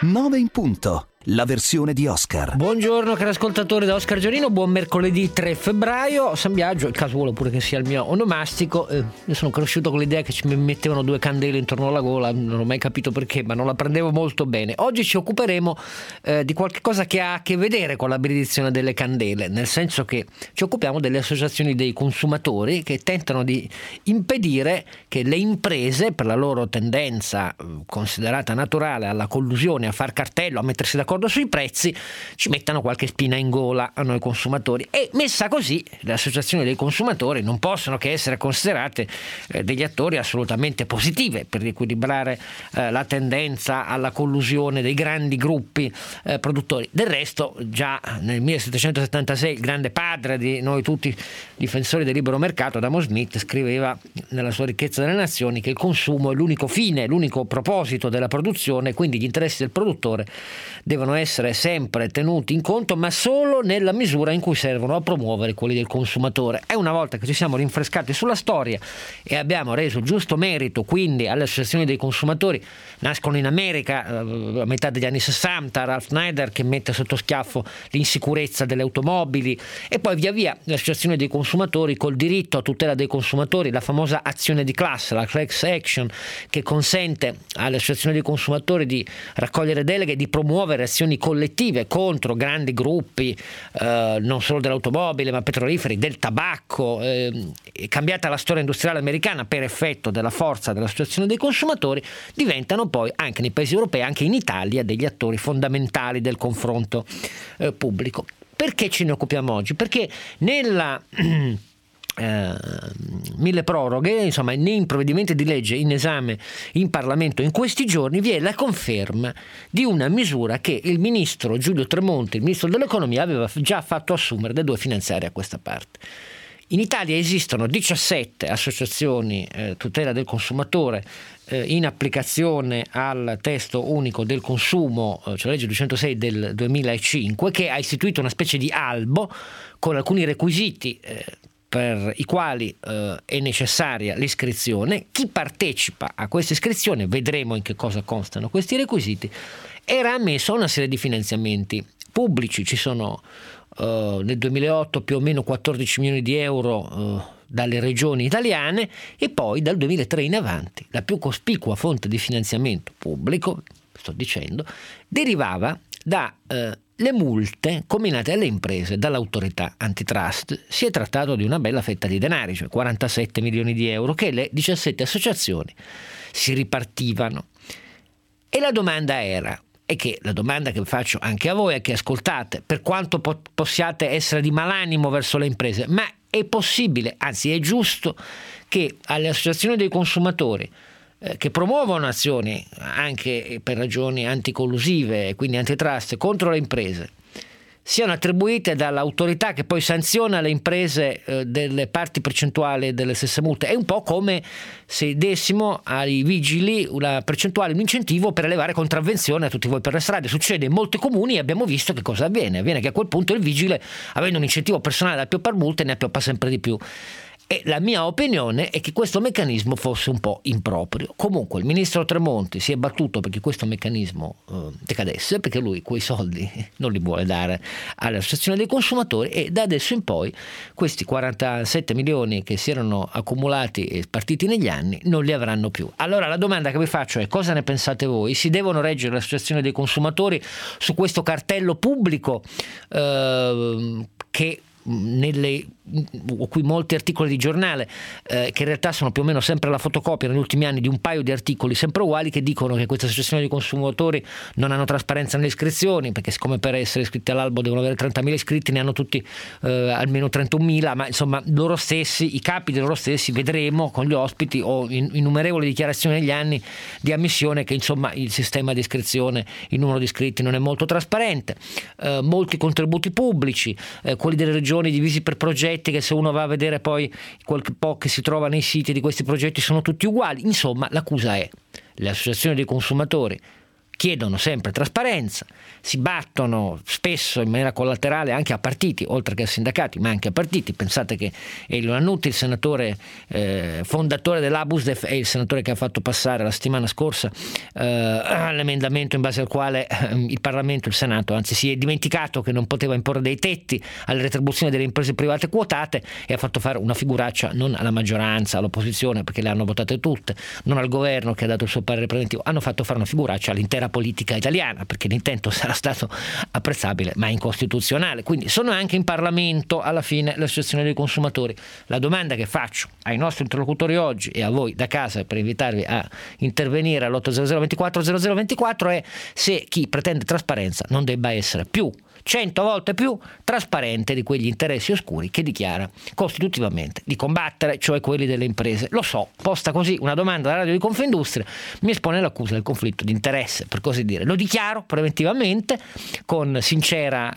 9 in punto. La versione di Oscar. Buongiorno cari ascoltatori da Oscar Giorino, buon mercoledì 3 febbraio. San Biagio, il caso vuole pure che sia il mio onomastico. Io sono cresciuto con l'idea che ci mettevano due candele intorno alla gola, non ho mai capito perché, ma non la prendevo molto bene. Oggi ci occuperemo di qualche cosa che ha a che vedere con la benedizione delle candele, nel senso che ci occupiamo delle associazioni dei consumatori che tentano di impedire che le imprese, per la loro tendenza considerata naturale alla collusione, a far cartello, a mettersi d'accordo sui prezzi, ci mettano qualche spina in gola a noi consumatori. E messa così, le associazioni dei consumatori non possono che essere considerate degli attori assolutamente positive per riequilibrare la tendenza alla collusione dei grandi gruppi produttori. Del resto, già nel 1776 il grande padre di noi tutti difensori del libero mercato, Adam Smith, scriveva nella sua Ricchezza delle Nazioni che il consumo è l'unico fine, l'unico proposito della produzione, quindi gli interessi del produttore devono essere sempre tenuti in conto, ma solo nella misura in cui servono a promuovere quelli del consumatore. E una volta che ci siamo rinfrescati sulla storia e abbiamo reso giusto merito quindi alle associazioni dei consumatori, nascono in America a metà degli anni 60, Ralph Nader che mette sotto schiaffo l'insicurezza delle automobili, e poi via via le associazioni dei consumatori col diritto a tutela dei consumatori, la famosa azione di classe, la class action, che consente alle associazioni dei consumatori di raccogliere deleghe e di promuovere azioni collettive contro grandi gruppi non solo dell'automobile ma petroliferi, del tabacco. È cambiata la storia industriale americana per effetto della forza dell'associazione dei consumatori, diventano poi anche nei paesi europei, anche in Italia, degli attori fondamentali del confronto pubblico. Perché ce ne occupiamo oggi? Perché nella mille proroghe, insomma, nei provvedimenti di legge in esame in Parlamento in questi giorni vi è la conferma di una misura che il ministro Giulio Tremonti, il ministro dell'economia, aveva già fatto assumere da due finanziarie a questa parte. In Italia esistono 17 associazioni tutela del consumatore in applicazione al testo unico del consumo, cioè la legge 206 del 2005, che ha istituito una specie di albo con alcuni requisiti per i quali è necessaria l'iscrizione. Chi partecipa a questa iscrizione, vedremo in che cosa constano questi requisiti, era ammesso a una serie di finanziamenti pubblici. Ci sono nel 2008 più o meno 14 milioni di euro dalle regioni italiane, e poi dal 2003 in avanti la più cospicua fonte di finanziamento pubblico, sto dicendo, derivava da le multe comminate alle imprese dall'autorità antitrust. Si è trattato di una bella fetta di denari, cioè 47 milioni di euro, che le 17 associazioni si ripartivano. E la domanda era, e che la domanda che faccio anche a voi e che ascoltate, per quanto possiate essere di malanimo verso le imprese, ma è possibile, anzi è giusto, che alle associazioni dei consumatori che promuovono azioni anche per ragioni anticollusive e quindi antitrust contro le imprese siano attribuite dall'autorità che poi sanziona le imprese delle parti percentuali delle stesse multe? È un po' come se dessimo ai vigili una percentuale, un incentivo per elevare contravvenzione a tutti voi per le strade. Succede in molti comuni e abbiamo visto che cosa avviene. Avviene che a quel punto il vigile, avendo un incentivo personale da appioppar multe, ne appioppa sempre di più. E la mia opinione è che questo meccanismo fosse un po' improprio. Comunque il ministro Tremonti si è battuto perché questo meccanismo decadesse, perché lui quei soldi non li vuole dare alle associazioni dei consumatori, e da adesso in poi questi 47 milioni che si erano accumulati e spartiti negli anni non li avranno più. Allora la domanda che vi faccio è: cosa ne pensate voi? Si devono reggere le associazioni dei consumatori su questo cartello pubblico che qui molti articoli di giornale che in realtà sono più o meno sempre la fotocopia negli ultimi anni di un paio di articoli sempre uguali, che dicono che queste associazioni di consumatori non hanno trasparenza nelle iscrizioni, perché siccome per essere iscritti all'albo devono avere 30.000 iscritti, ne hanno tutti almeno 31.000, ma insomma loro stessi, i capi di loro stessi, vedremo con gli ospiti o innumerevoli dichiarazioni negli anni di ammissione che insomma il sistema di iscrizione, il numero di iscritti non è molto trasparente, molti contributi pubblici, quelli delle regioni divisi per progetti, che se uno va a vedere poi quel po' che si trova nei siti di questi progetti sono tutti uguali. Insomma, l'accusa è: le associazioni dei consumatori chiedono sempre trasparenza, si battono spesso in maniera collaterale anche a partiti, oltre che a sindacati, ma anche a partiti. Pensate che Elio Lannutti, il senatore fondatore dell'Abusdef, è il senatore che ha fatto passare la settimana scorsa l'emendamento in base al quale il Parlamento, il Senato, anzi, si è dimenticato che non poteva imporre dei tetti alle retribuzioni delle imprese private quotate e ha fatto fare una figuraccia non alla maggioranza, all'opposizione, perché le hanno votate tutte, non al governo che ha dato il suo parere preventivo, hanno fatto fare una figuraccia all'intera politica italiana, perché l'intento sarà stato apprezzabile ma incostituzionale. Quindi sono anche in Parlamento alla fine le associazioni dei consumatori. La domanda che faccio ai nostri interlocutori oggi e a voi da casa per invitarvi a intervenire all'800 24 0024 è se chi pretende trasparenza non debba essere più 100 volte più trasparente di quegli interessi oscuri che dichiara costitutivamente di combattere, cioè quelli delle imprese. Lo so, posta così una domanda alla radio di Confindustria mi espone l'accusa del conflitto di interesse, per così dire. Lo dichiaro preventivamente con sincera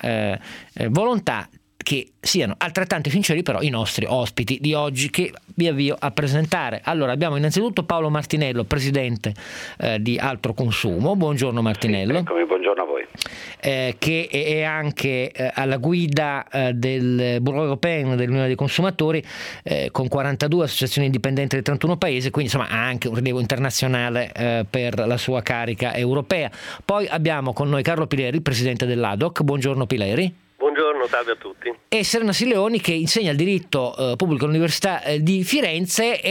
volontà che siano altrettanto sinceri però i nostri ospiti di oggi, che vi avvio a presentare. Allora, abbiamo innanzitutto Paolo Martinello, presidente di Altro Consumo. Buongiorno Martinello. Sì, eccomi, buongiorno a voi. Che è anche alla guida del Bureau Europeo dell'Unione dei Consumatori, con 42 associazioni indipendenti di 31 paesi, quindi insomma ha anche un rilievo internazionale per la sua carica europea. Poi abbiamo con noi Carlo Pileri, presidente dell'ADOC. Buongiorno Pileri. Buongiorno, salve a tutti. E Serena Sileoni, che insegna il diritto pubblico all'Università di Firenze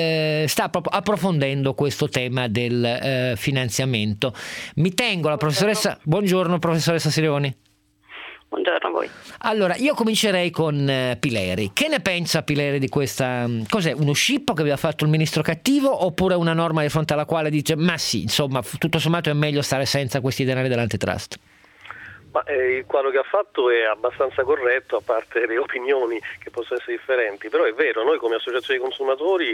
e sta proprio approfondendo questo tema del finanziamento. Mi tengo la professoressa. Buongiorno professoressa Sileoni. Buongiorno a voi. Allora, io comincerei con Pileri. Che ne pensa Pileri di questa? Cos'è? Uno scippo che aveva fatto il ministro cattivo, oppure una norma di fronte alla quale dice ma sì, insomma, tutto sommato è meglio stare senza questi denari dell'antitrust? Ma il quadro che ha fatto è abbastanza corretto, a parte le opinioni che possono essere differenti, però è vero, noi come associazione dei consumatori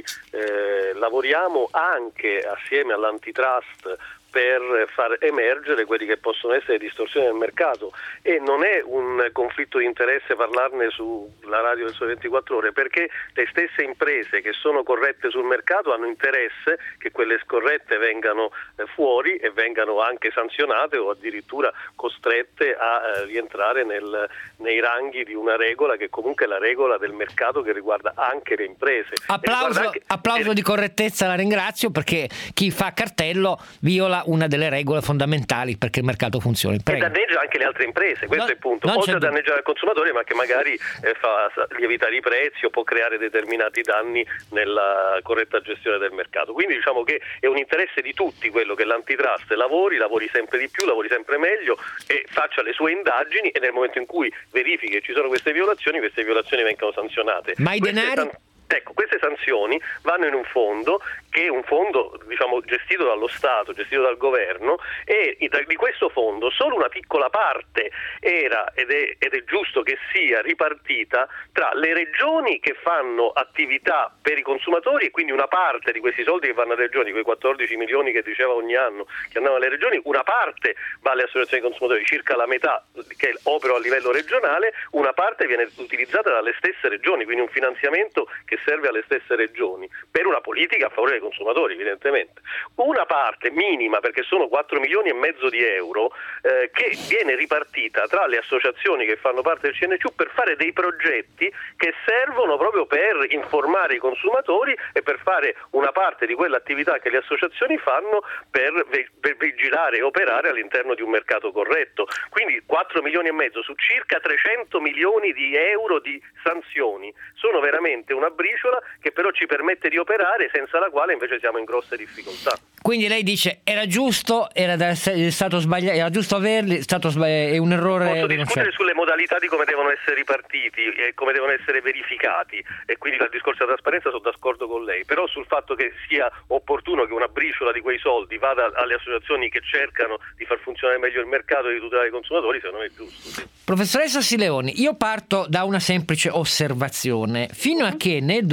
lavoriamo anche assieme all'antitrust per far emergere quelli che possono essere distorsioni del mercato, e non è un conflitto di interesse parlarne sulla radio del Sole 24 Ore, perché le stesse imprese che sono corrette sul mercato hanno interesse che quelle scorrette vengano fuori e vengano anche sanzionate o addirittura costrette a rientrare nei ranghi di una regola che comunque è la regola del mercato, che riguarda anche le imprese. Applauso di correttezza, la ringrazio, perché chi fa cartello viola una delle regole fondamentali perché il mercato funzioni. Prego. E danneggia anche le altre imprese, questo è il punto. Oltre a danneggiare il consumatore, ma che magari fa lievitare i prezzi o può creare determinati danni nella corretta gestione del mercato. Quindi diciamo che è un interesse di tutti quello che l'antitrust lavori sempre di più, lavori sempre meglio e faccia le sue indagini, e nel momento in cui verifichi che ci sono queste violazioni vengano sanzionate. Ma i denari? Ecco, queste sanzioni vanno in un fondo che è un fondo, diciamo, gestito dallo Stato, gestito dal governo, e di questo fondo solo una piccola parte era ed è giusto che sia ripartita tra le regioni che fanno attività per i consumatori, e quindi una parte di questi soldi che vanno alle regioni, quei 14 milioni che diceva ogni anno che andavano alle regioni, una parte va alle associazioni dei consumatori, circa la metà che opera a livello regionale, una parte viene utilizzata dalle stesse regioni, quindi un finanziamento che serve alle stesse regioni per una politica a favore dei consumatori, evidentemente. Una parte minima, perché sono 4 milioni e mezzo di euro, che viene ripartita tra le associazioni che fanno parte del CNCU per fare dei progetti che servono proprio per informare i consumatori e per fare una parte di quell'attività che le associazioni fanno per vigilare e operare all'interno di un mercato corretto. Quindi 4 milioni e mezzo su circa 300 milioni di euro di sanzioni sono veramente una briciola che però ci permette di operare, senza la quale invece siamo in grosse difficoltà. Quindi lei dice era giusto, è stato sbagliato, era giusto averli, è un errore. Posso discutere sulle modalità di come devono essere ripartiti e come devono essere verificati, e quindi dal discorso della trasparenza sono d'accordo con lei, però sul fatto che sia opportuno che una briciola di quei soldi vada alle associazioni che cercano di far funzionare meglio il mercato e di tutelare i consumatori, secondo me è giusto. Sì. Professoressa Sileoni, io parto da una semplice osservazione. Fino a che nel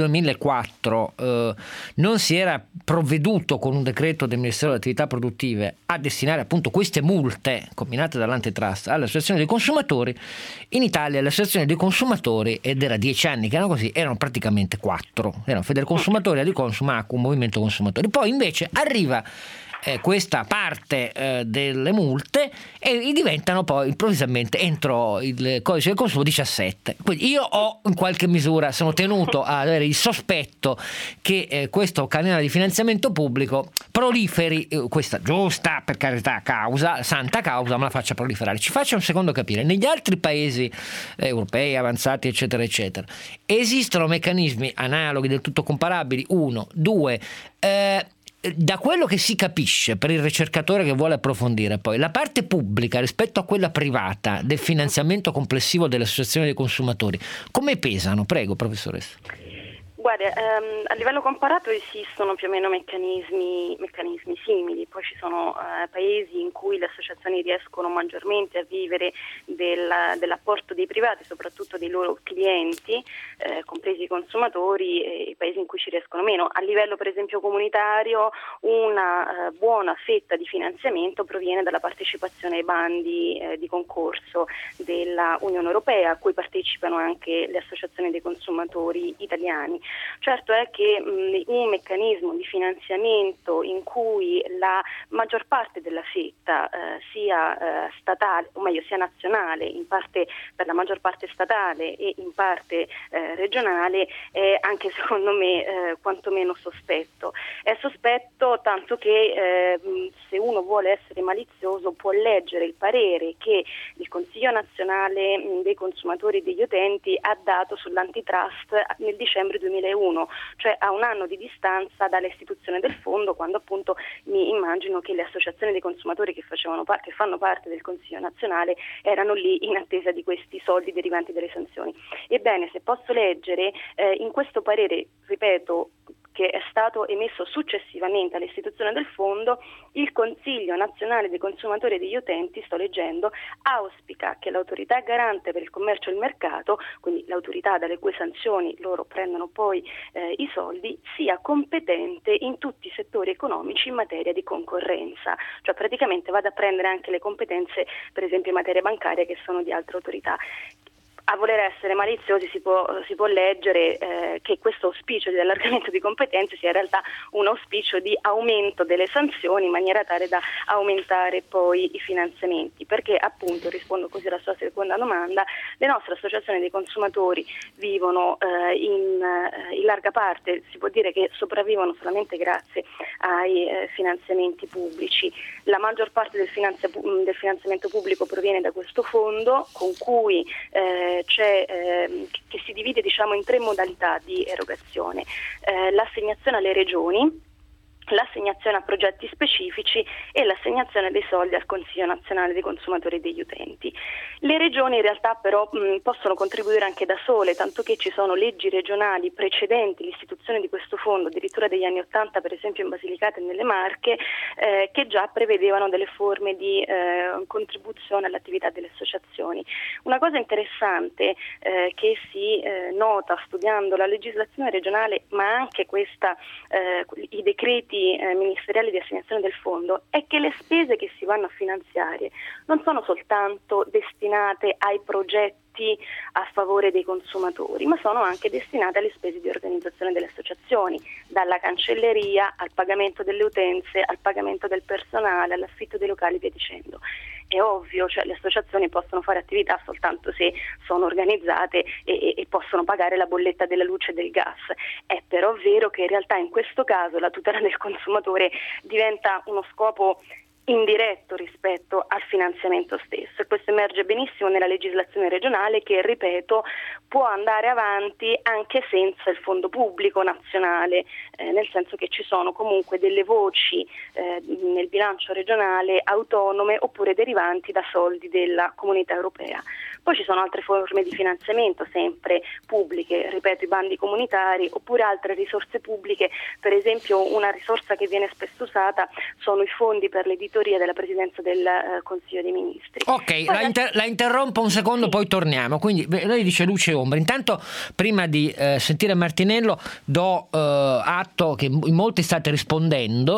2004 non si era provveduto con un decreto del Ministero delle Attività Produttive a destinare appunto queste multe combinate dall'antitrust alle associazioni dei consumatori, in Italia le associazioni dei consumatori, ed era 10 anni che erano così, erano praticamente 4. Erano Federconsumatori, Adiconsum, Acum, Movimento Consumatori. Poi invece arriva questa parte delle multe e diventano poi improvvisamente entro il codice del consumo 17. Quindi io in qualche misura sono tenuto a avere il sospetto che questo canale di finanziamento pubblico proliferi, questa giusta, per carità, causa, santa causa, ma la faccia proliferare. Ci faccia un secondo capire, negli altri paesi europei avanzati eccetera eccetera esistono meccanismi analoghi del tutto comparabili? 1, 2, da quello che si capisce per il ricercatore che vuole approfondire, poi la parte pubblica rispetto a quella privata del finanziamento complessivo delle associazioni dei consumatori, come pesano? Prego, professoressa. Guarda, a livello comparato esistono più o meno meccanismi simili, poi ci sono paesi in cui le associazioni riescono maggiormente a vivere dell'apporto dei privati, soprattutto dei loro clienti, compresi i consumatori, e paesi in cui ci riescono meno. A livello per esempio comunitario una buona fetta di finanziamento proviene dalla partecipazione ai bandi di concorso della Unione Europea, a cui partecipano anche le associazioni dei consumatori italiani. Certo è che un meccanismo di finanziamento in cui la maggior parte della fetta sia statale, o meglio sia nazionale, in parte per la maggior parte statale e in parte regionale, è anche secondo me quantomeno sospetto. È sospetto tanto che se uno vuole essere malizioso può leggere il parere che il Consiglio nazionale dei consumatori e degli utenti ha dato sull'antitrust nel dicembre 2001, cioè a un anno di distanza dall'istituzione del fondo, quando appunto mi immagino che le associazioni dei consumatori che fanno parte del Consiglio nazionale erano lì in attesa di questi soldi derivanti dalle sanzioni. Ebbene, se posso leggere in questo parere, ripeto, che è stato emesso successivamente all'istituzione del fondo, il Consiglio nazionale dei consumatori e degli utenti, sto leggendo, auspica che l'autorità garante per il commercio e il mercato, quindi l'autorità dalle cui sanzioni loro prendono poi i soldi, sia competente in tutti i settori economici in materia di concorrenza, cioè praticamente vada a prendere anche le competenze per esempio in materia bancaria che sono di altre autorità. A voler essere maliziosi si può leggere che questo auspicio di allargamento di competenze sia in realtà un auspicio di aumento delle sanzioni in maniera tale da aumentare poi i finanziamenti, perché appunto, rispondo così alla sua seconda domanda, le nostre associazioni dei consumatori vivono in larga parte, si può dire che sopravvivono solamente grazie ai finanziamenti pubblici. La maggior parte del finanziamento pubblico proviene da questo fondo, con cui che si divide in 3 modalità di erogazione: l'assegnazione alle regioni, l'assegnazione a progetti specifici e l'assegnazione dei soldi al Consiglio nazionale dei consumatori e degli utenti. Le regioni in realtà però possono contribuire anche da sole, tanto che ci sono leggi regionali precedenti l'istituzione di questo fondo, addirittura degli anni *80, per esempio in Basilicata e nelle Marche, che già prevedevano delle forme di contribuzione all'attività delle associazioni. Una cosa interessante che si nota studiando la legislazione regionale, ma anche i decreti ministeriali di assegnazione del fondo, è che le spese che si vanno a finanziare non sono soltanto destinate ai progetti a favore dei consumatori, ma sono anche destinate alle spese di organizzazione delle associazioni, dalla cancelleria al pagamento delle utenze, al pagamento del personale, all'affitto dei locali e via dicendo. È ovvio, le associazioni possono fare attività soltanto se sono organizzate e possono pagare la bolletta della luce e del gas. È però vero che in realtà in questo caso la tutela del consumatore diventa uno scopo indiretto rispetto al finanziamento stesso, e questo emerge benissimo nella legislazione regionale che, ripeto, può andare avanti anche senza il fondo pubblico nazionale, nel senso che ci sono comunque delle voci nel bilancio regionale autonome oppure derivanti da soldi della Comunità Europea. Poi ci sono altre forme di finanziamento sempre pubbliche, ripeto, i bandi comunitari oppure altre risorse pubbliche. Per esempio una risorsa che viene spesso usata sono i fondi per l'editoria della Presidenza del Consiglio dei Ministri. Ok, la interrompo un secondo, sì. Poi torniamo. Quindi lei dice luce e ombra. Intanto, prima di sentire Martinello, do atto che in molti state rispondendo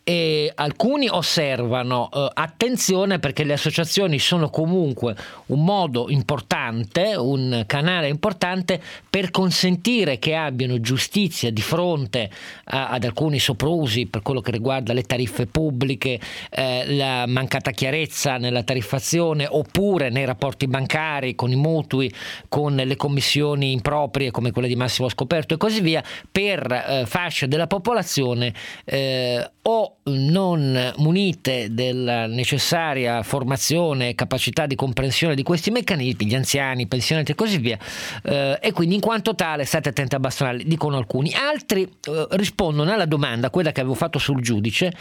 E alcuni osservano attenzione, perché le associazioni sono comunque un modo importante, un canale importante per consentire che abbiano giustizia di fronte ad alcuni soprusi per quello che riguarda le tariffe pubbliche, la mancata chiarezza nella tariffazione oppure nei rapporti bancari, con i mutui, con le commissioni improprie come quelle di massimo scoperto e così via, per fasce della popolazione o non munite della necessaria formazione e capacità di comprensione di questi meccanismi, gli anziani, i pensionati e così via, e quindi in quanto tale state attenti a bastonarli, dicono alcuni. Altri rispondono alla domanda, quella che avevo fatto sul giudice,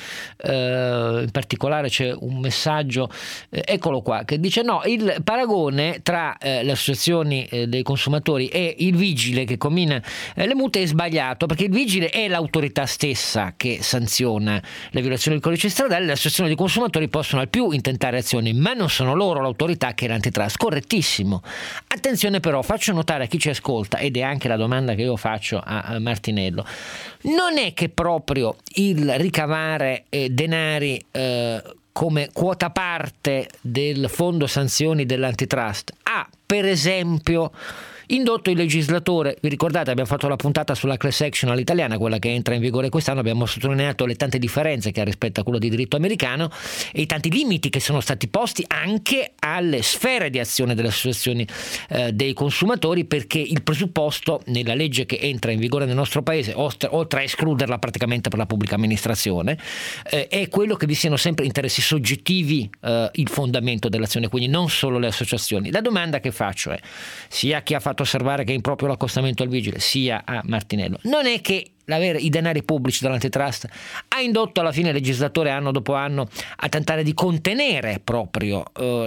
in particolare c'è un messaggio, eccolo qua, che dice no, il paragone tra le associazioni dei consumatori e il vigile che commina le multe è sbagliato, perché il vigile è l'autorità stessa che sanziona le violazioni del codice stradale, le associazioni dei consumatori possono al più intentare azioni, ma non sono loro l'autorità che è l'antitrust. Correttissimo. Attenzione però, faccio notare a chi ci ascolta, ed è anche la domanda che io faccio a Martinello, non è che proprio il ricavare denari come quota parte del fondo sanzioni dell'antitrust ha per esempio indotto il legislatore, vi ricordate abbiamo fatto la puntata sulla class action all'italiana, quella che entra in vigore quest'anno, abbiamo sottolineato le tante differenze che ha rispetto a quello di diritto americano e i tanti limiti che sono stati posti anche alle sfere di azione delle associazioni dei consumatori, perché il presupposto nella legge che entra in vigore nel nostro paese, oltre a escluderla praticamente per la pubblica amministrazione, è quello che vi siano sempre interessi soggettivi il fondamento dell'azione, quindi non solo le associazioni. La domanda che faccio è, sia a chi ha fatto osservare che è improprio l'accostamento al vigile, sia a Martinello, non è che l'avere i denari pubblici dall'antitrust ha indotto alla fine il legislatore anno dopo anno a tentare di contenere proprio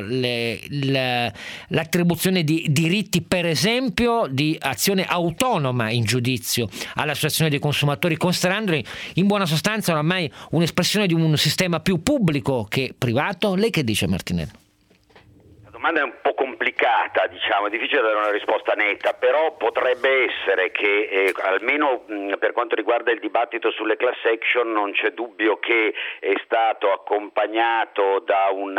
l'attribuzione di diritti, per esempio di azione autonoma in giudizio all'associazione dei consumatori, considerandoli in buona sostanza oramai un'espressione di un sistema più pubblico che privato? Lei che dice, Martinello? La domanda è un po' complicata, diciamo, è difficile dare una risposta netta, però potrebbe essere che almeno per quanto riguarda il dibattito sulle class action non c'è dubbio che è stato accompagnato da un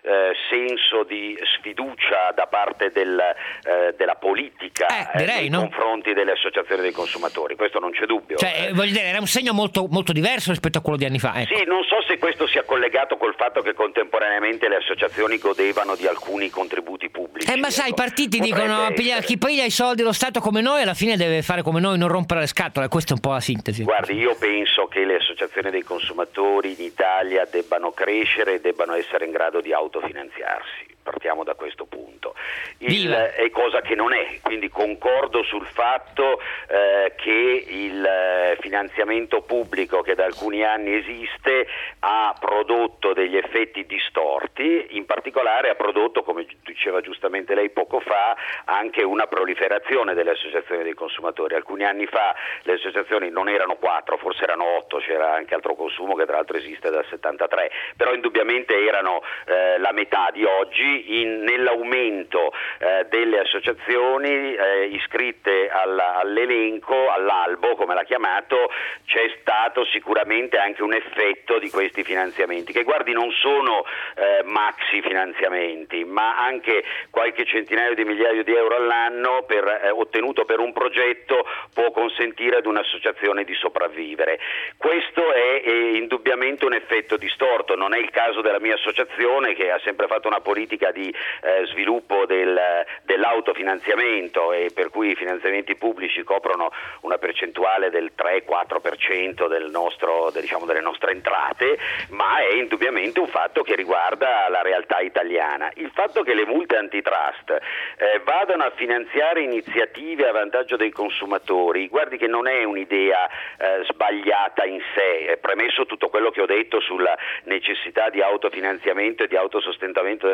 senso di sfiducia da parte della politica nei confronti delle associazioni dei consumatori, questo non c'è dubbio. Cioè, voglio dire, era un segno molto, molto diverso rispetto a quello di anni fa. Ecco. Sì, non so se questo sia collegato col fatto che contemporaneamente le associazioni godevano di alcuni contributi pubblici. Ma sai, i partiti potrebbe dicono chi piglia i soldi dello Stato come noi alla fine deve fare come noi, non rompere le scatole. Questa è un po' la sintesi. Guardi, io penso che le associazioni dei consumatori in Italia debbano crescere e debbano essere in grado di autofinanziarsi. Partiamo da questo punto. È cosa che non è, quindi concordo sul fatto che il finanziamento pubblico che da alcuni anni esiste ha prodotto degli effetti distorti, in particolare ha prodotto, come diceva giustamente lei poco fa, anche una proliferazione delle associazioni dei consumatori. Alcuni anni fa le associazioni non erano 4, forse erano 8, c'era anche Altro Consumo che tra l'altro esiste dal 73, però indubbiamente erano la metà di oggi. Nell'aumento delle associazioni iscritte all'elenco, all'albo come l'ha chiamato, c'è stato sicuramente anche un effetto di questi finanziamenti che, guardi, non sono maxi finanziamenti, ma anche qualche centinaio di migliaia di euro all'anno ottenuto per un progetto può consentire ad un'associazione di sopravvivere. Questo è indubbiamente un effetto distorto, non è il caso della mia associazione che ha sempre fatto una politica di sviluppo dell'autofinanziamento e per cui i finanziamenti pubblici coprono una percentuale del 3-4% delle nostre entrate, ma è indubbiamente un fatto che riguarda la realtà italiana. Il fatto che le multe antitrust vadano a finanziare iniziative a vantaggio dei consumatori, guardi che non è un'idea sbagliata in sé, premesso tutto quello che ho detto sulla necessità di autofinanziamento e di autosostentamento delle associazioni.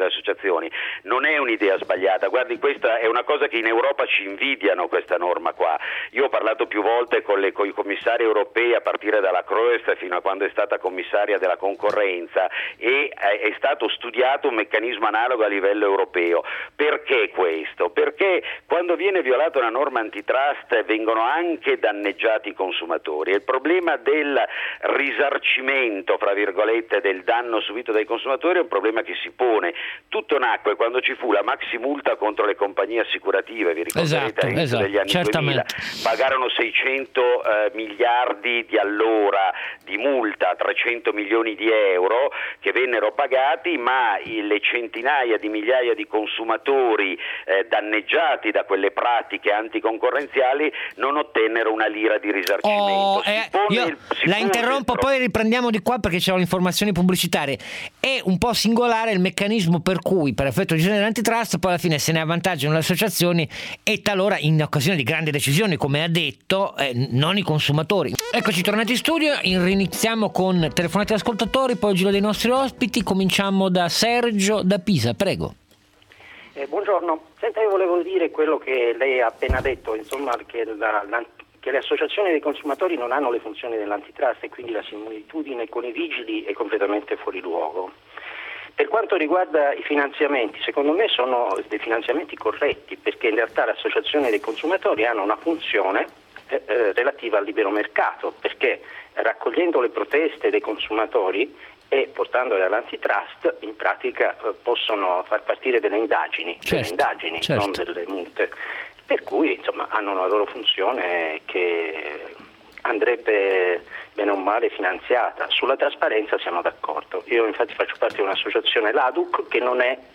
associazioni. Non è un'idea sbagliata, guardi, questa è una cosa che in Europa ci invidiano, questa norma qua. Io ho parlato più volte con i commissari europei, a partire dalla Kroes fino a quando è stata commissaria della concorrenza, e è stato studiato un meccanismo analogo a livello europeo. Perché questo? Perché quando viene violata una norma antitrust vengono anche danneggiati i consumatori, e il problema del risarcimento, fra virgolette, del danno subito dai consumatori è un problema che si pone. Tutto nacque quando ci fu la maxi multa contro le compagnie assicurative, vi ricorderete, all'inizio degli anni 2000, pagarono 600 miliardi di allora di multa, 300 milioni di euro che vennero pagati, ma le centinaia di migliaia di consumatori danneggiati da quelle pratiche anticoncorrenziali non ottennero una lira di risarcimento. La interrompo, poi riprendiamo di qua perché c'erano informazioni pubblicitarie. È un po' singolare il meccanismo per cui, per effetto di decisione dell'antitrust, poi alla fine se ne avvantaggiano le associazioni e talora in occasione di grandi decisioni, come ha detto, non i consumatori. Eccoci tornati in studio, iniziamo con telefonate ascoltatori, poi il giro dei nostri ospiti. Cominciamo da Sergio da Pisa, prego. Buongiorno, senta, io volevo dire quello che lei ha appena detto, insomma, che le associazioni dei consumatori non hanno le funzioni dell'antitrust e quindi la similitudine con i vigili è completamente fuori luogo. Per quanto riguarda i finanziamenti, secondo me sono dei finanziamenti corretti, perché in realtà le associazioni dei consumatori hanno una funzione relativa al libero mercato, perché raccogliendo le proteste dei consumatori e portandole all'antitrust in pratica possono far partire delle indagini, certo. Non delle multe, per cui insomma hanno una loro funzione che andrebbe bene o male finanziata. Sulla trasparenza siamo d'accordo. Io infatti faccio parte di un'associazione, l'ADUC, che non è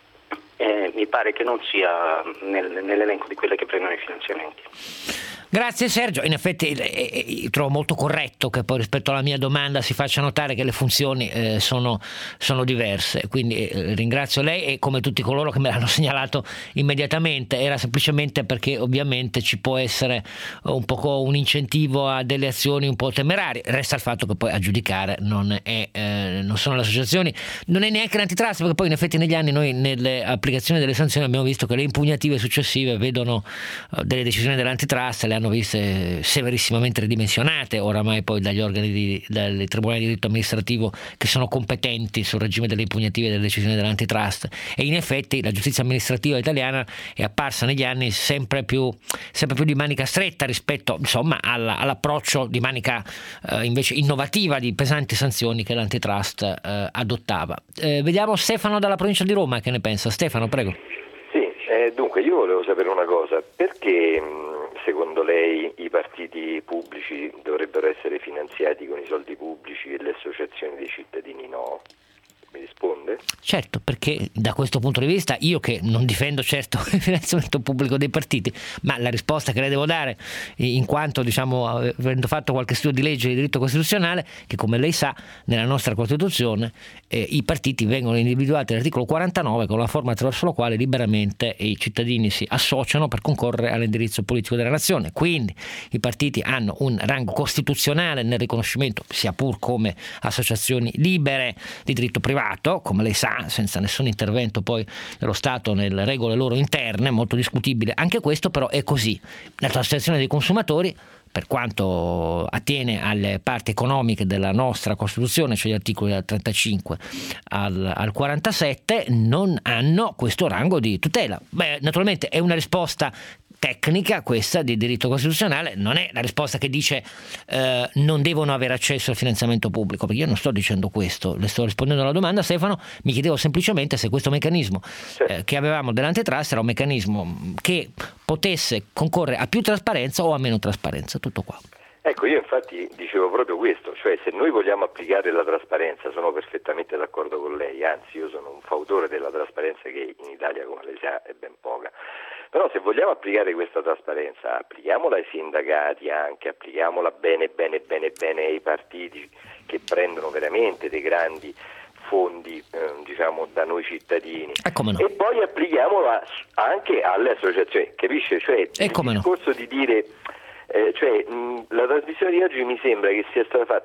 mi pare che non sia nell'elenco di quelle che prendono i finanziamenti. Grazie Sergio, in effetti trovo molto corretto che poi rispetto alla mia domanda si faccia notare che le funzioni sono diverse, quindi ringrazio lei e come tutti coloro che me l'hanno segnalato immediatamente. Era semplicemente perché ovviamente ci può essere un po' un incentivo a delle azioni un po' temerarie. Resta il fatto che poi a giudicare non sono le associazioni, non è neanche l'antitrust, perché poi in effetti negli anni noi nelle applicazioni delle sanzioni abbiamo visto che le impugnative successive vedono delle decisioni dell'antitrust, le hanno viste severissimamente ridimensionate oramai poi dagli organi dai tribunali di diritto amministrativo che sono competenti sul regime delle impugnative e delle decisioni dell'antitrust, e in effetti la giustizia amministrativa italiana è apparsa negli anni sempre più di manica stretta rispetto insomma all'approccio di manica invece innovativa di pesanti sanzioni che l'antitrust adottava. Vediamo Stefano dalla provincia di Roma, che ne pensa? Stefano, prego. Sì, dunque io volevo sapere una cosa, perché secondo lei i partiti pubblici dovrebbero essere finanziati con i soldi pubblici e le associazioni dei cittadini no? Mi risponde? Certo, perché da questo punto di vista io, che non difendo certo il finanziamento pubblico dei partiti, ma la risposta che le devo dare, in quanto avendo fatto qualche studio di legge di diritto costituzionale, che come lei sa nella nostra Costituzione i partiti vengono individuati all'articolo 49 con la forma attraverso la quale liberamente i cittadini si associano per concorrere all'indirizzo politico della nazione. Quindi i partiti hanno un rango costituzionale nel riconoscimento, sia pur come associazioni libere di diritto privato, come lei sa, senza nessun intervento poi dello Stato nelle regole loro interne, molto discutibile anche questo, però è così. La tassazione dei consumatori, per quanto attiene alle parti economiche della nostra Costituzione, cioè gli articoli dal 35 al 47, non hanno questo rango di tutela. Naturalmente è una risposta tecnica questa di diritto costituzionale, non è la risposta che dice non devono avere accesso al finanziamento pubblico, perché io non sto dicendo questo, le sto rispondendo alla domanda. Stefano, mi chiedevo semplicemente se questo meccanismo che avevamo dell'antitrust era un meccanismo che potesse concorrere a più trasparenza o a meno trasparenza, tutto qua. Ecco, io infatti dicevo proprio questo, cioè se noi vogliamo applicare la trasparenza, sono perfettamente d'accordo con lei, anzi io sono un fautore della trasparenza che in Italia, come lei sa, è ben poca. Però se vogliamo applicare questa trasparenza, applichiamola ai sindacati anche, applichiamola bene ai partiti che prendono veramente dei grandi fondi da noi cittadini, no. E poi applichiamola anche alle associazioni, capisce? Cioè il discorso di dire la trasmissione di oggi mi sembra che sia stata fatta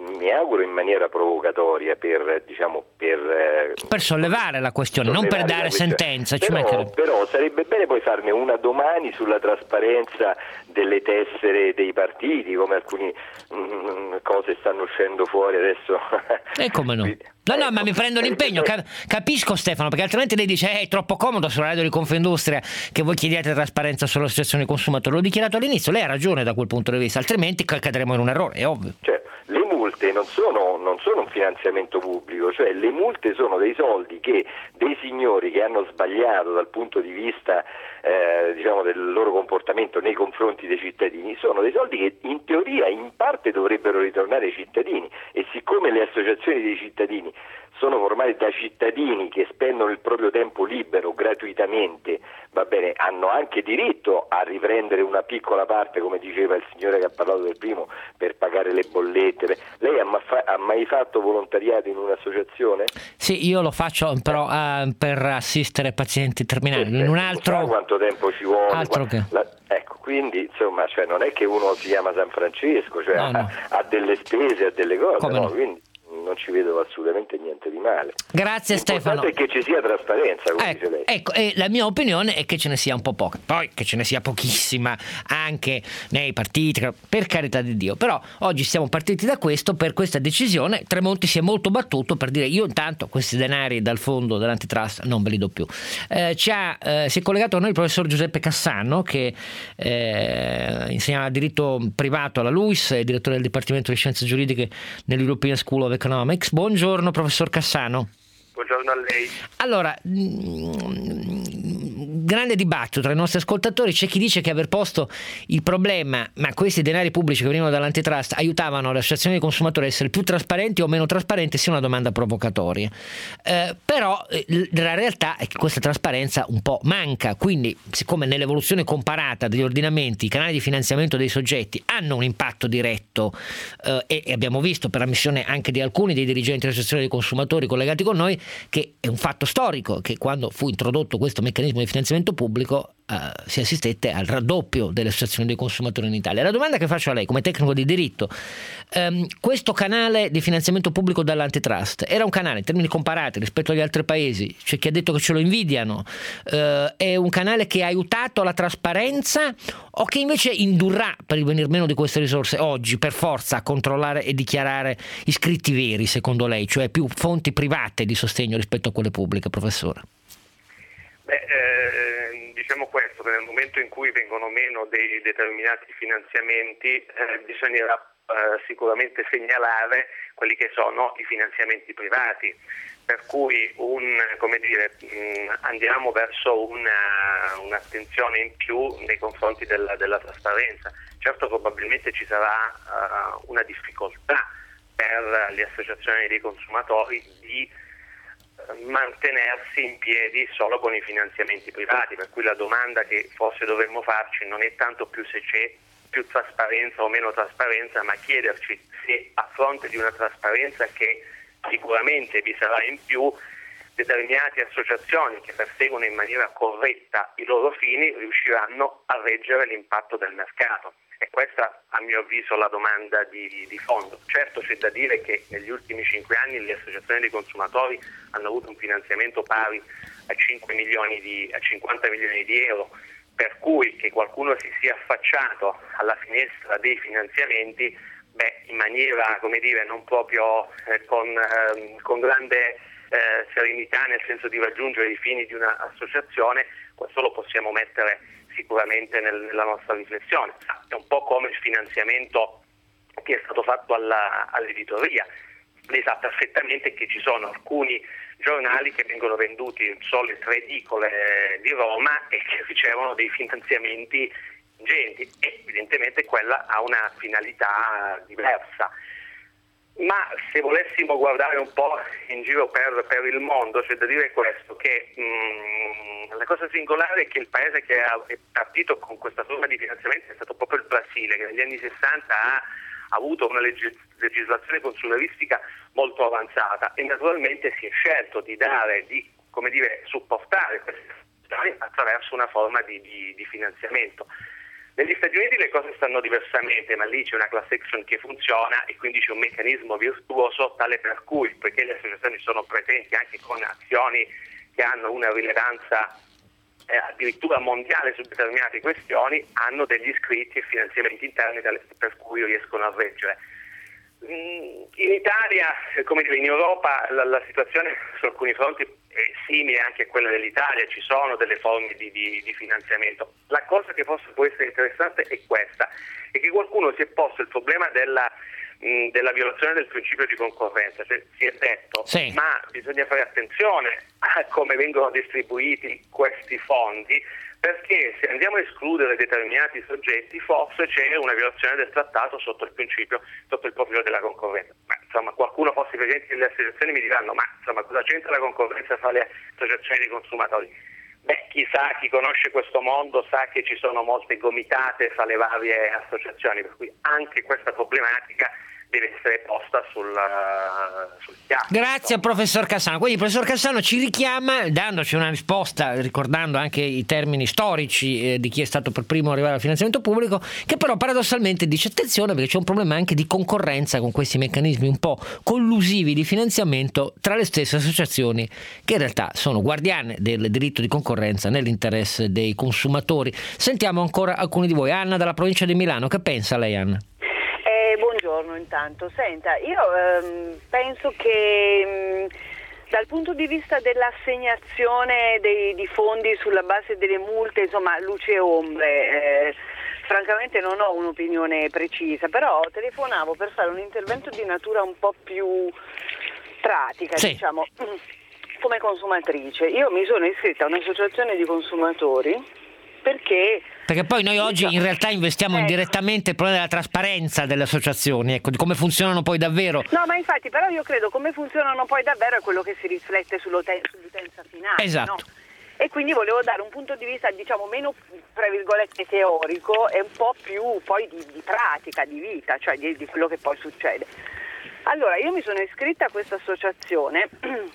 mi auguro in maniera provocatoria per sollevare la questione, non per dare sentenza. Però sarebbe bene poi farne una domani sulla trasparenza delle tessere dei partiti, come alcune cose stanno uscendo fuori adesso. E come no? No, ma mi prendo l'impegno, capisco Stefano, perché altrimenti lei dice è troppo comodo sulla radio di Confindustria che voi chiediate trasparenza sull'associazione dei consumatori. L'ho dichiarato all'inizio, lei ha ragione da quel punto di vista, altrimenti cadremo in un errore, è ovvio. Cioè, le multe non sono un finanziamento pubblico, cioè le multe sono dei soldi che dei signori che hanno sbagliato dal punto di vista del loro comportamento nei confronti dei cittadini, sono dei soldi che in teoria in parte dovrebbero ritornare ai cittadini, e siccome le associazioni dei cittadini sono formate da cittadini che spendono il proprio tempo libero gratuitamente, va bene, hanno anche diritto a riprendere una piccola parte, come diceva il signore che ha parlato del primo, per pagare le bollette. Lei ha mai fatto volontariato in un'associazione? Sì, io lo faccio però per assistere pazienti terminali. In un altro... Sa quanto tempo ci vuole? Ecco, quindi insomma, cioè, non è che uno si chiama San Francesco, cioè no. Ha delle spese, ha delle cose, no? Quindi non ci vedo assolutamente niente di male. Grazie Stefano. L'importante è che ci sia trasparenza, come dice lei. Ecco, e la mia opinione è che ce ne sia un po' poca, poi che ce ne sia pochissima anche nei partiti, per carità di Dio, però oggi siamo partiti da questo, per questa decisione Tremonti si è molto battuto per dire io intanto questi denari dal fondo dell'antitrust non ve li do più. Si è collegato a noi il professor Giuseppe Cassano, che insegnava diritto privato alla LUISS, è direttore del Dipartimento di Scienze Giuridiche nell'European School of Economics. Buongiorno professor Cassano. Buongiorno a lei. Allora, grande dibattito tra i nostri ascoltatori. C'è chi dice che aver posto il problema, ma questi denari pubblici che venivano dall'antitrust aiutavano le associazioni dei consumatori a essere più trasparenti o meno trasparenti, sia una domanda provocatoria. Però la realtà è che questa trasparenza un po' manca, quindi siccome nell'evoluzione comparata degli ordinamenti i canali di finanziamento dei soggetti hanno un impatto diretto e abbiamo visto per ammissione anche di alcuni dei dirigenti dell'associazione dei consumatori collegati con noi che è un fatto storico che quando fu introdotto questo meccanismo di finanziamento pubblico si assistette al raddoppio delle associazioni dei consumatori in Italia. La domanda che faccio a lei come tecnico di diritto, questo canale di finanziamento pubblico dall'antitrust era un canale in termini comparati rispetto agli altri paesi, c'è chi ha detto che ce lo invidiano, è un canale che ha aiutato la trasparenza o che invece indurrà per il venir meno di queste risorse oggi per forza a controllare e dichiarare iscritti veri secondo lei, cioè più fonti private di sostegno rispetto a quelle pubbliche, professore? Diciamo questo, che nel momento in cui vengono meno dei determinati finanziamenti bisognerà sicuramente segnalare quelli che sono i finanziamenti privati, per cui andiamo verso un'attenzione in più nei confronti della trasparenza. Certo, probabilmente ci sarà una difficoltà per le associazioni dei consumatori di mantenersi in piedi solo con i finanziamenti privati, per cui la domanda che forse dovremmo farci non è tanto più se c'è più trasparenza o meno trasparenza, ma chiederci se a fronte di una trasparenza che sicuramente vi sarà in più, determinate associazioni che perseguono in maniera corretta i loro fini riusciranno a reggere l'impatto del mercato. E questa, a mio avviso, è la domanda di fondo. Certo, c'è da dire che negli ultimi 5 anni le associazioni dei consumatori hanno avuto un finanziamento pari a 50 milioni di euro, per cui che qualcuno si sia affacciato alla finestra dei finanziamenti, in maniera, non proprio con grande serenità, nel senso di raggiungere i fini di un'associazione, questo lo possiamo mettere sicuramente nella nostra riflessione. È un po' come il finanziamento che è stato fatto all'editoria. Lei sa perfettamente che ci sono alcuni giornali che vengono venduti solo in 3 edicole di Roma e che ricevono dei finanziamenti ingenti, e evidentemente quella ha una finalità diversa. Ma se volessimo guardare un po' in giro per il mondo, c'è da dire questo, che la cosa singolare è che il paese che è partito con questa forma di finanziamento è stato proprio il Brasile, che negli anni 60 ha avuto una legislazione consumeristica molto avanzata e naturalmente si è scelto di supportare queste istituzioni attraverso una forma di finanziamento. Negli Stati Uniti le cose stanno diversamente, ma lì c'è una class action che funziona e quindi c'è un meccanismo virtuoso tale per cui, poiché le associazioni sono presenti anche con azioni che hanno una rilevanza addirittura mondiale su determinate questioni, hanno degli iscritti e finanziamenti interni per cui riescono a reggere. In Italia, come dire, in Europa la situazione su alcuni fronti è simile anche a quella dell'Italia, ci sono delle forme di finanziamento. La cosa che forse può essere interessante è questa, è che qualcuno si è posto il problema della violazione del principio di concorrenza, cioè si è detto sì, ma bisogna fare attenzione a come vengono distribuiti questi fondi, perché se andiamo a escludere determinati soggetti forse c'è una violazione del trattato sotto il profilo della concorrenza. Ma insomma, qualcuno, forse i presidenti delle associazioni mi diranno, ma insomma, cosa c'entra la concorrenza fra le associazioni dei consumatori? Beh, chissà, chi conosce questo mondo sa che ci sono molte gomitate fra le varie associazioni, per cui anche questa problematica deve essere posta sul piatto. Grazie al professor Cassano. Quindi il professor Cassano ci richiama dandoci una risposta, ricordando anche i termini storici di chi è stato per primo arrivare al finanziamento pubblico, che però paradossalmente dice attenzione perché c'è un problema anche di concorrenza con questi meccanismi un po' collusivi di finanziamento tra le stesse associazioni che in realtà sono guardiane del diritto di concorrenza nell'interesse dei consumatori. Sentiamo ancora alcuni di voi. Anna dalla provincia di Milano, che pensa lei, Anna? Buongiorno intanto. Senta, io penso che dal punto di vista dell'assegnazione di fondi sulla base delle multe, insomma, luce e ombre, francamente non ho un'opinione precisa, però telefonavo per fare un intervento di natura un po' più pratica, sì, diciamo, come consumatrice. Io mi sono iscritta a un'associazione di consumatori perché poi noi oggi in realtà investiamo indirettamente il problema della trasparenza delle associazioni, ecco, di come funzionano poi davvero. No, ma infatti, però io credo come funzionano poi davvero è quello che si riflette sull'utenza finale, esatto, no? E quindi volevo dare un punto di vista, diciamo, meno, tra virgolette, teorico e un po' più poi di pratica, di vita, cioè di quello che poi succede. Allora, io mi sono iscritta a questa associazione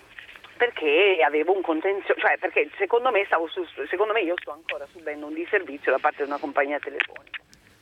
perché avevo un contenzioso, cioè perché secondo me io sto ancora subendo un disservizio da parte di una compagnia telefonica.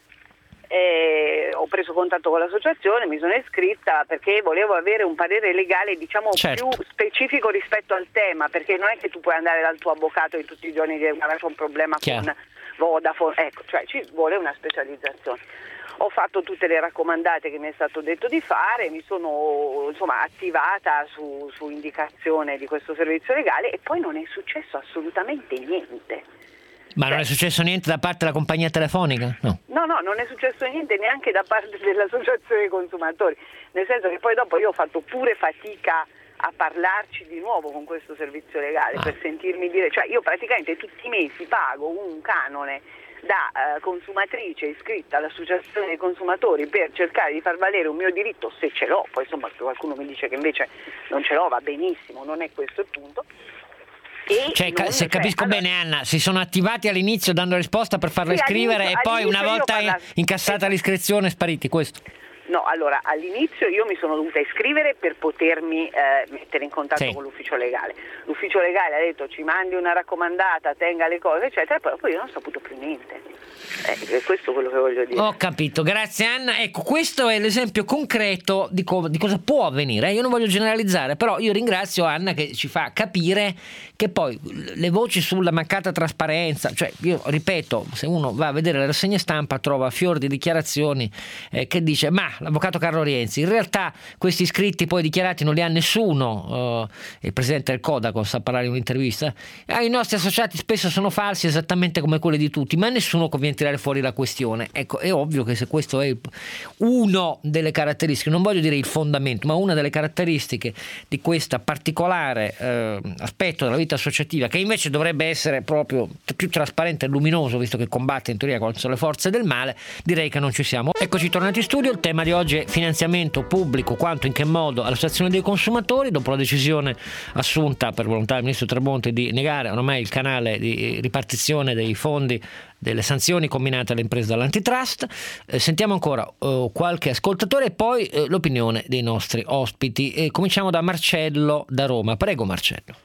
Ho preso contatto con l'associazione, mi sono iscritta perché volevo avere un parere legale, diciamo, certo, più specifico rispetto al tema, perché non è che tu puoi andare dal tuo avvocato e tutti i giorni dire guarda c'è un problema con Vodafone, ecco, cioè ci vuole una specializzazione. Ho fatto tutte le raccomandate che mi è stato detto di fare, mi sono attivata su indicazione di questo servizio legale e poi non è successo assolutamente niente. Ma non è successo niente da parte della compagnia telefonica? No, non è successo niente neanche da parte dell'associazione dei consumatori, nel senso che poi dopo io ho fatto pure fatica a parlarci di nuovo con questo servizio legale per sentirmi dire, cioè io praticamente tutti i mesi pago un canone da consumatrice iscritta all'associazione dei consumatori per cercare di far valere un mio diritto, se ce l'ho, poi insomma qualcuno mi dice che invece non ce l'ho, va benissimo, non è questo il punto. Se capisco bene, Anna, si sono attivati all'inizio dando risposta per farla iscrivere e poi una volta incassata l'iscrizione spariti, questo? No, allora all'inizio io mi sono dovuta iscrivere per potermi mettere in contatto con l'ufficio legale. L'ufficio legale ha detto ci mandi una raccomandata, tenga le cose eccetera, e poi io non ho saputo più niente. È questo quello che voglio dire. Ho capito, grazie Anna. Ecco, questo è l'esempio concreto di cosa può avvenire. Io non voglio generalizzare, però io ringrazio Anna che ci fa capire che poi le voci sulla mancata trasparenza, cioè io ripeto, se uno va a vedere le rassegne stampa trova fior di dichiarazioni che dice ma l'avvocato Carlo Rienzi, in realtà questi iscritti poi dichiarati non li ha nessuno, il presidente del Codacons a parlare in un'intervista, i nostri associati spesso sono falsi esattamente come quelli di tutti, ma nessuno conviene tirare fuori la questione. Ecco, è ovvio che se questo è uno delle caratteristiche, non voglio dire il fondamento, ma una delle caratteristiche di questa particolare aspetto della vita associativa, che invece dovrebbe essere proprio più trasparente e luminoso, visto che combatte in teoria contro le forze del male, direi che non ci siamo. Eccoci tornati in studio, il tema di oggi è finanziamento pubblico, quanto, in che modo, all'associazione dei consumatori, dopo la decisione assunta per volontà del ministro Tremonti di negare ormai il canale di ripartizione dei fondi delle sanzioni combinate alle imprese dall'antitrust. Sentiamo ancora qualche ascoltatore e poi l'opinione dei nostri ospiti. Cominciamo da Marcello da Roma. Prego Marcello. Buongiorno.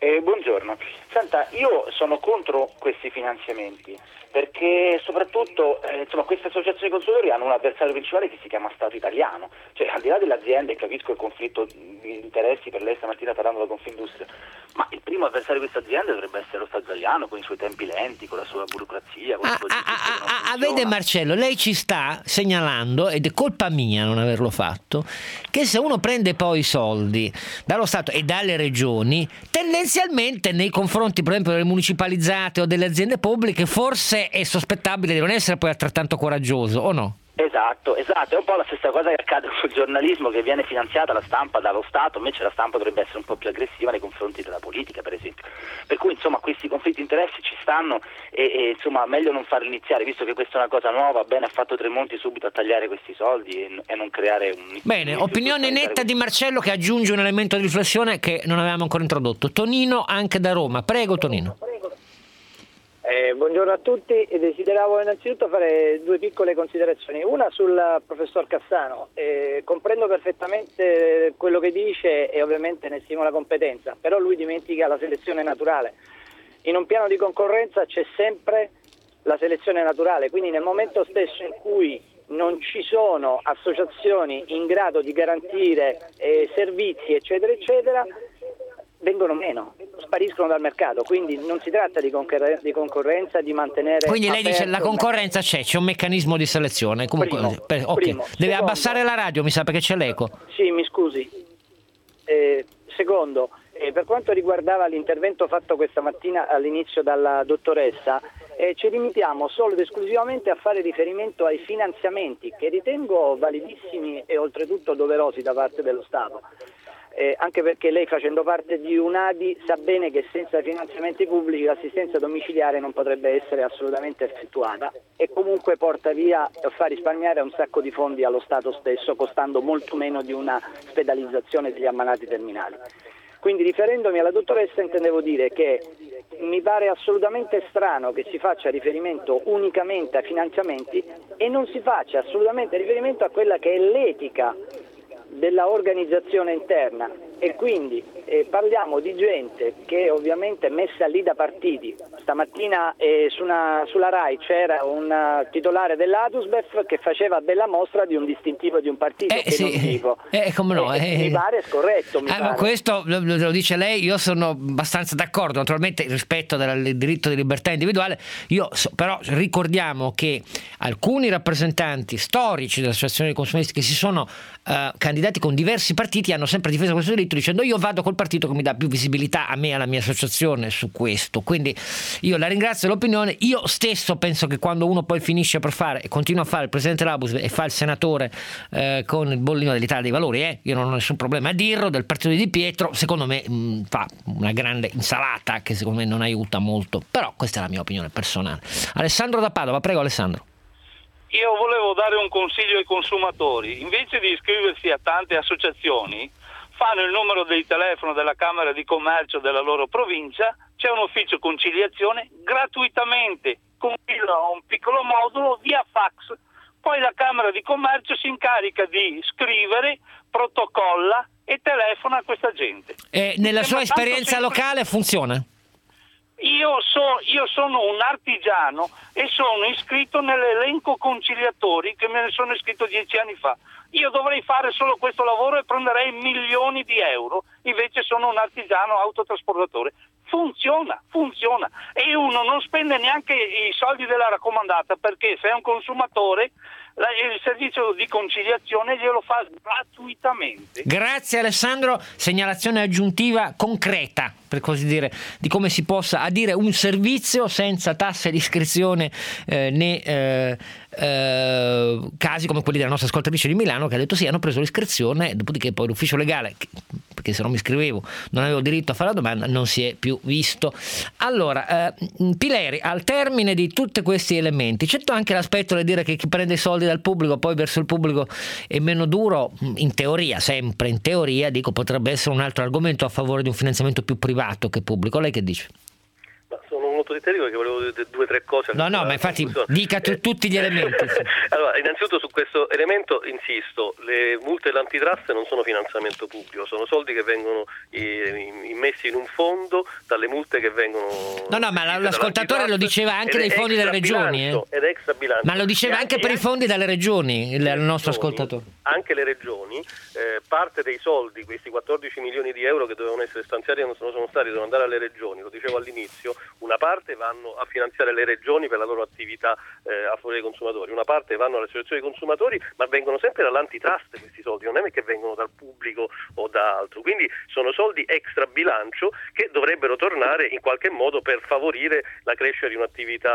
buongiorno. Senta, io sono contro questi finanziamenti perché soprattutto queste associazioni di consumatori hanno un avversario principale che si chiama Stato italiano, cioè al di là delle aziende, capisco il conflitto di interessi per lei stamattina parlando della Confindustria, ma il primo avversario di queste aziende dovrebbe essere lo Stato italiano con i suoi tempi lenti, con la sua burocrazia, con vede Marcello, lei ci sta segnalando, ed è colpa mia non averlo fatto, che se uno prende poi i soldi dallo Stato e dalle regioni, tendenzialmente nei confronti per esempio delle municipalizzate o delle aziende pubbliche forse è sospettabile di non essere poi altrettanto coraggioso, o no? Esatto, è un po' la stessa cosa che accade sul giornalismo, che viene finanziata la stampa dallo Stato, invece la stampa dovrebbe essere un po' più aggressiva nei confronti della politica, per esempio. Per cui insomma questi conflitti di interessi ci stanno e insomma meglio non farli iniziare, visto che questa è una cosa nuova. Bene ha fatto Tremonti subito a tagliare questi soldi e non creare un... Bene, opinione netta di Marcello, che aggiunge un elemento di riflessione che non avevamo ancora introdotto. Tonino, anche da Roma, prego Tonino. Buongiorno a tutti, e desideravo innanzitutto fare due piccole considerazioni. Una sul professor Cassano. Comprendo perfettamente quello che dice e ovviamente ne stimo la competenza, però lui dimentica la selezione naturale. In un piano di concorrenza c'è sempre la selezione naturale, quindi nel momento stesso in cui non ci sono associazioni in grado di garantire servizi eccetera eccetera, vengono meno, spariscono dal mercato, quindi non si tratta di concorrenza, di mantenere... Quindi lei dice la concorrenza c'è un meccanismo di selezione. Comunque, primo. Deve Secondo, abbassare la radio, mi sa, perché c'è l'eco. Sì, mi scusi. Secondo, per quanto riguardava l'intervento fatto questa mattina all'inizio dalla dottoressa, ci limitiamo solo ed esclusivamente a fare riferimento ai finanziamenti, che ritengo validissimi e oltretutto doverosi da parte dello Stato. Anche perché lei, facendo parte di un'ADI, sa bene che senza finanziamenti pubblici l'assistenza domiciliare non potrebbe essere assolutamente effettuata e comunque porta via e fa risparmiare un sacco di fondi allo Stato stesso, costando molto meno di una ospedalizzazione degli ammalati terminali. Quindi, riferendomi alla dottoressa, intendevo dire che mi pare assolutamente strano che si faccia riferimento unicamente a finanziamenti e non si faccia assolutamente riferimento a quella che è l'etica della organizzazione interna, e quindi parliamo di gente che ovviamente è messa lì da partiti. Stamattina sulla RAI c'era un titolare dell'Adusbef che faceva bella mostra di un distintivo di un partito che sì. non dico. Come no, mi pare scorretto. Ma questo lo dice lei, io sono abbastanza d'accordo, naturalmente rispetto del diritto di libertà individuale. Però ricordiamo che alcuni rappresentanti storici dell'associazione dei consumisti che si sono candidati con diversi partiti hanno sempre difeso questo diritto dicendo: io vado col partito che mi dà più visibilità a me e alla mia associazione su questo. Quindi io la ringrazio dell'opinione. Io stesso penso che quando uno poi finisce per fare e continua a fare il presidente dell'Abus e fa il senatore con il bollino dell'Italia dei Valori, io non ho nessun problema a dirlo, del partito di Di Pietro, secondo me fa una grande insalata che secondo me non aiuta molto, però questa è la mia opinione personale. Alessandro da Padova, prego Alessandro. Io volevo dare un consiglio ai consumatori: invece di iscriversi a tante associazioni, fanno il numero di telefono della Camera di Commercio della loro provincia, c'è un ufficio conciliazione, gratuitamente compilano un piccolo modulo via fax, poi la Camera di Commercio si incarica di scrivere, protocolla e telefona a questa gente. E nella sua esperienza locale funziona? Io sono un artigiano e sono iscritto nell'elenco conciliatori, che me ne sono iscritto 10 anni fa. Io dovrei fare solo questo lavoro e prenderei milioni di euro, invece sono un artigiano autotrasportatore. Funziona e uno non spende neanche i soldi della raccomandata, perché se è un consumatore il servizio di conciliazione glielo fa gratuitamente. Grazie Alessandro, segnalazione aggiuntiva concreta, per così dire, di come si possa adire un servizio senza tasse di iscrizione né casi come quelli della nostra ascoltatrice di Milano, che ha detto sì, hanno preso l'iscrizione, dopodiché poi l'ufficio legale, perché se non mi iscrivevo non avevo diritto a fare la domanda, non si è più visto. Allora Pileri, al termine di tutti questi elementi c'è anche l'aspetto di dire che chi prende i soldi dal pubblico poi verso il pubblico è meno duro, in teoria, sempre in teoria, dico, potrebbe essere un altro argomento a favore di un finanziamento più privato che pubblico. Lei che dice? Sono molto sintetica perché volevo dire 2 o 3 cose. No, ma infatti dica tutti gli elementi. Sì. Allora, innanzitutto su questo elemento insisto, le multe dell'antitrust non sono finanziamento pubblico, sono soldi che vengono immessi in un fondo dalle multe che vengono... No, ma l'ascoltatore lo diceva anche dei fondi delle regioni. Ed extra bilancio. Ma lo diceva anche per i fondi dalle regioni, il nostro ascoltatore. Anche le regioni, parte dei soldi, questi 14 milioni di euro che dovevano essere stanziati e non sono stati, devono andare alle regioni, lo dicevo all'inizio, una parte vanno a finanziare le regioni per la loro attività a favore dei consumatori, una parte vanno alle associazioni dei consumatori, ma vengono sempre dall'antitrust questi soldi, non è che vengono dal pubblico o da altro, quindi sono soldi extra bilancio che dovrebbero tornare in qualche modo per favorire la crescita di un'attività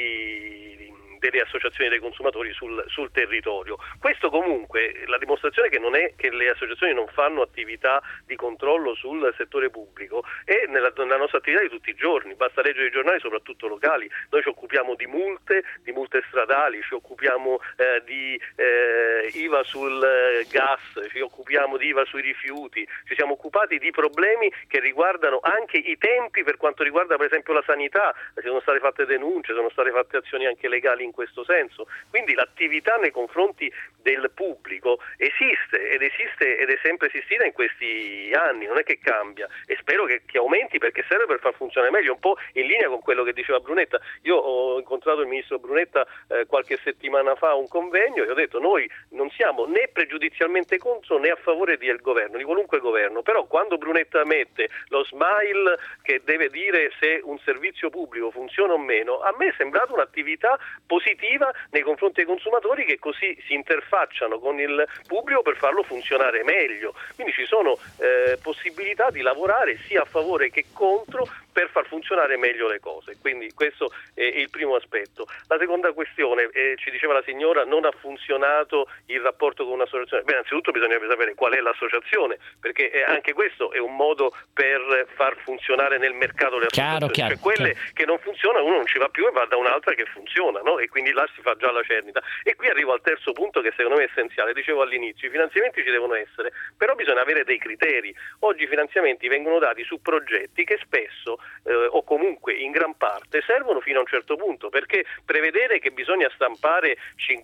delle associazioni dei consumatori sul territorio. Questo comunque la dimostrazione che non è che le associazioni non fanno attività di controllo sul settore pubblico è nella nostra attività di tutti i giorni, basta leggere i giornali soprattutto locali, noi ci occupiamo di multe stradali, ci occupiamo di IVA sul gas, ci occupiamo di IVA sui rifiuti, ci siamo occupati di problemi che riguardano anche i tempi per quanto riguarda per esempio la sanità, sono state fatte denunce, sono state fatte azioni anche legali in questo senso, quindi l'attività nei confronti del pubblico esiste ed è sempre esistita in questi anni, non è che cambia e spero che aumenti perché serve per far funzionare meglio, un po' in linea con quello che diceva Brunetta. Io ho incontrato il ministro Brunetta qualche settimana fa a un convegno e ho detto noi non siamo né pregiudizialmente contro né a favore del governo, di qualunque governo, però quando Brunetta mette lo smile che deve dire se un servizio pubblico funziona o meno, a me è sembrata un'attività positiva nei confronti dei consumatori che così si interfacciano con il pubblico per farlo funzionare meglio, quindi ci sono possibilità di lavorare sia a favore che contro per far funzionare meglio le cose, quindi questo è il primo aspetto. La seconda questione, ci diceva la signora, non ha funzionato il rapporto con un'associazione. Beh, innanzitutto bisognerebbe sapere qual è l'associazione, perché anche questo è un modo per far funzionare nel mercato le associazioni, cioè quelle che non funzionano uno non ci va più e va da un'altra che funziona, no? E quindi là si fa già la cernita. E qui arrivo al terzo punto che secondo me è essenziale, dicevo all'inizio, i finanziamenti ci devono essere, però bisogna avere dei criteri. Oggi i finanziamenti vengono dati su progetti che spesso o comunque in gran parte servono fino a un certo punto, perché prevedere che bisogna stampare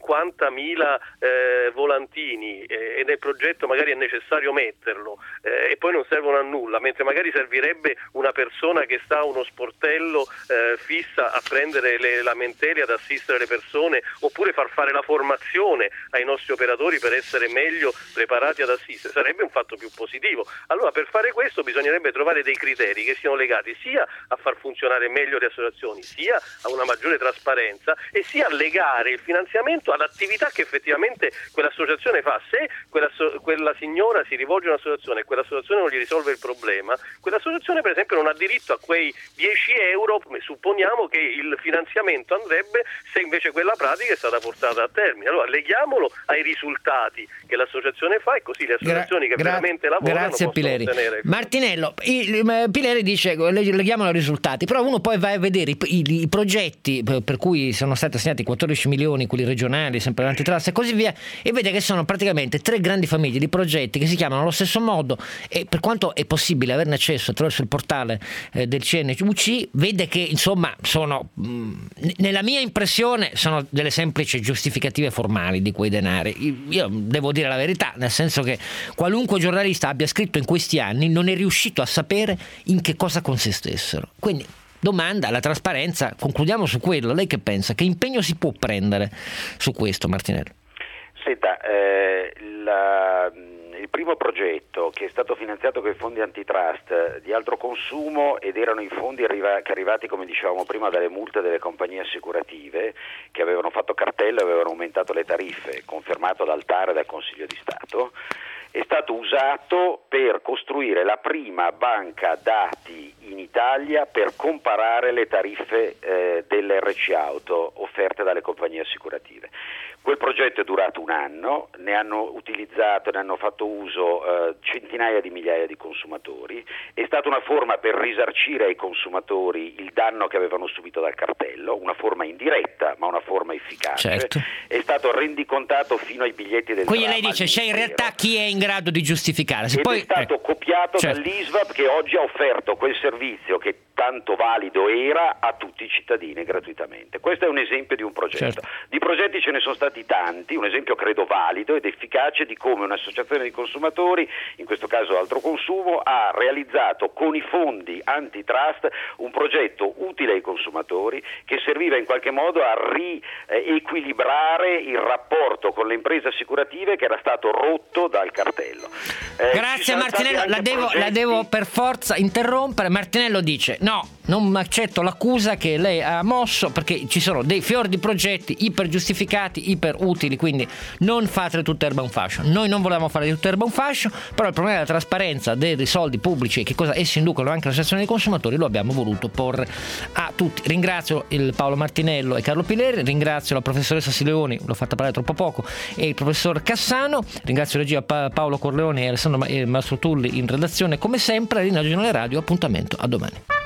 50.000 volantini e nel progetto magari è necessario metterlo e poi non servono a nulla, mentre magari servirebbe una persona che sta a uno sportello fissa a prendere le lamentele, ad assistere le persone, oppure far fare la formazione ai nostri operatori per essere meglio preparati ad assistere, sarebbe un fatto più positivo. Allora per fare questo bisognerebbe trovare dei criteri che siano legati sia a far funzionare meglio le associazioni, sia a una maggiore trasparenza e sia a legare il finanziamento all'attività che effettivamente quell'associazione fa. Se quella signora si rivolge a un'associazione e quell'associazione non gli risolve il problema, quell'associazione per esempio non ha diritto a quei 10 euro, supponiamo che il finanziamento andrebbe se invece quella pratica è stata portata a termine. Allora leghiamolo ai risultati che l'associazione fa e così le associazioni che veramente lavorano possono ottenere. Martinello, Pileri dice leghiamolo ai risultati, però uno poi va a vedere i progetti per cui sono stati assegnati 14 milioni, quelli regionali, sempre l'antitrust e così via, e vede che sono praticamente 3 grandi famiglie di progetti che si chiamano allo stesso modo e per quanto è possibile averne accesso attraverso il portale del CNUC, vede che insomma sono, nella mia impressione, sono delle semplici giustificative formali di quei denari. Io devo dire la verità, nel senso che qualunque giornalista abbia scritto in questi anni non è riuscito a sapere in che cosa consistessero. Quindi domanda alla trasparenza, concludiamo su quello. Lei che pensa? Che impegno si può prendere su questo, Martinello? Senta, il primo progetto che è stato finanziato con i fondi antitrust di altro consumo ed erano i fondi che arrivati, come dicevamo prima, dalle multe delle compagnie assicurative che avevano fatto cartello e avevano aumentato le tariffe, confermato dal TAR e dal Consiglio di Stato, è stato usato per costruire la prima banca dati in Italia per comparare le tariffe delle RC auto offerte dalle compagnie assicurative. Quel progetto è durato un anno, ne hanno utilizzato, ne hanno fatto uso centinaia di migliaia di consumatori, è stata una forma per risarcire ai consumatori il danno che avevano subito dal cartello, una forma indiretta ma una forma efficace, certo. È stato rendicontato fino ai biglietti del Quindi lei dice c'è in realtà chi è in grado di giustificare. Ed poi è stato copiato dall'ISVAP che oggi ha offerto quel servizio che tanto valido era a tutti i cittadini gratuitamente. Questo è un esempio di un progetto. Certo. Di progetti ce ne sono stati tanti, un esempio credo valido ed efficace di come un'associazione di consumatori, in questo caso Altro Consumo, ha realizzato con i fondi antitrust un progetto utile ai consumatori che serviva in qualche modo a riequilibrare il rapporto con le imprese assicurative che era stato rotto dal cartello. Grazie Martinello, la devo per forza interrompere. Martinello dice no, non accetto l'accusa che lei ha mosso, perché ci sono dei fior di progetti iper giustificati, iper utili, quindi non fate tutta erba un fascio. Noi non volevamo fare di tutta erba un fascio, però il problema della trasparenza dei soldi pubblici e che cosa essi inducono anche all'associazione dei consumatori lo abbiamo voluto porre a tutti. Ringrazio il Paolo Martinello e Carlo Pileri, ringrazio la professoressa Sileoni, l'ho fatta parlare troppo poco, e il professor Cassano, ringrazio regia Paolo Corleone e Alessandro Mastro Tulli in redazione come sempre. Ringrazio Radio, appuntamento a domani.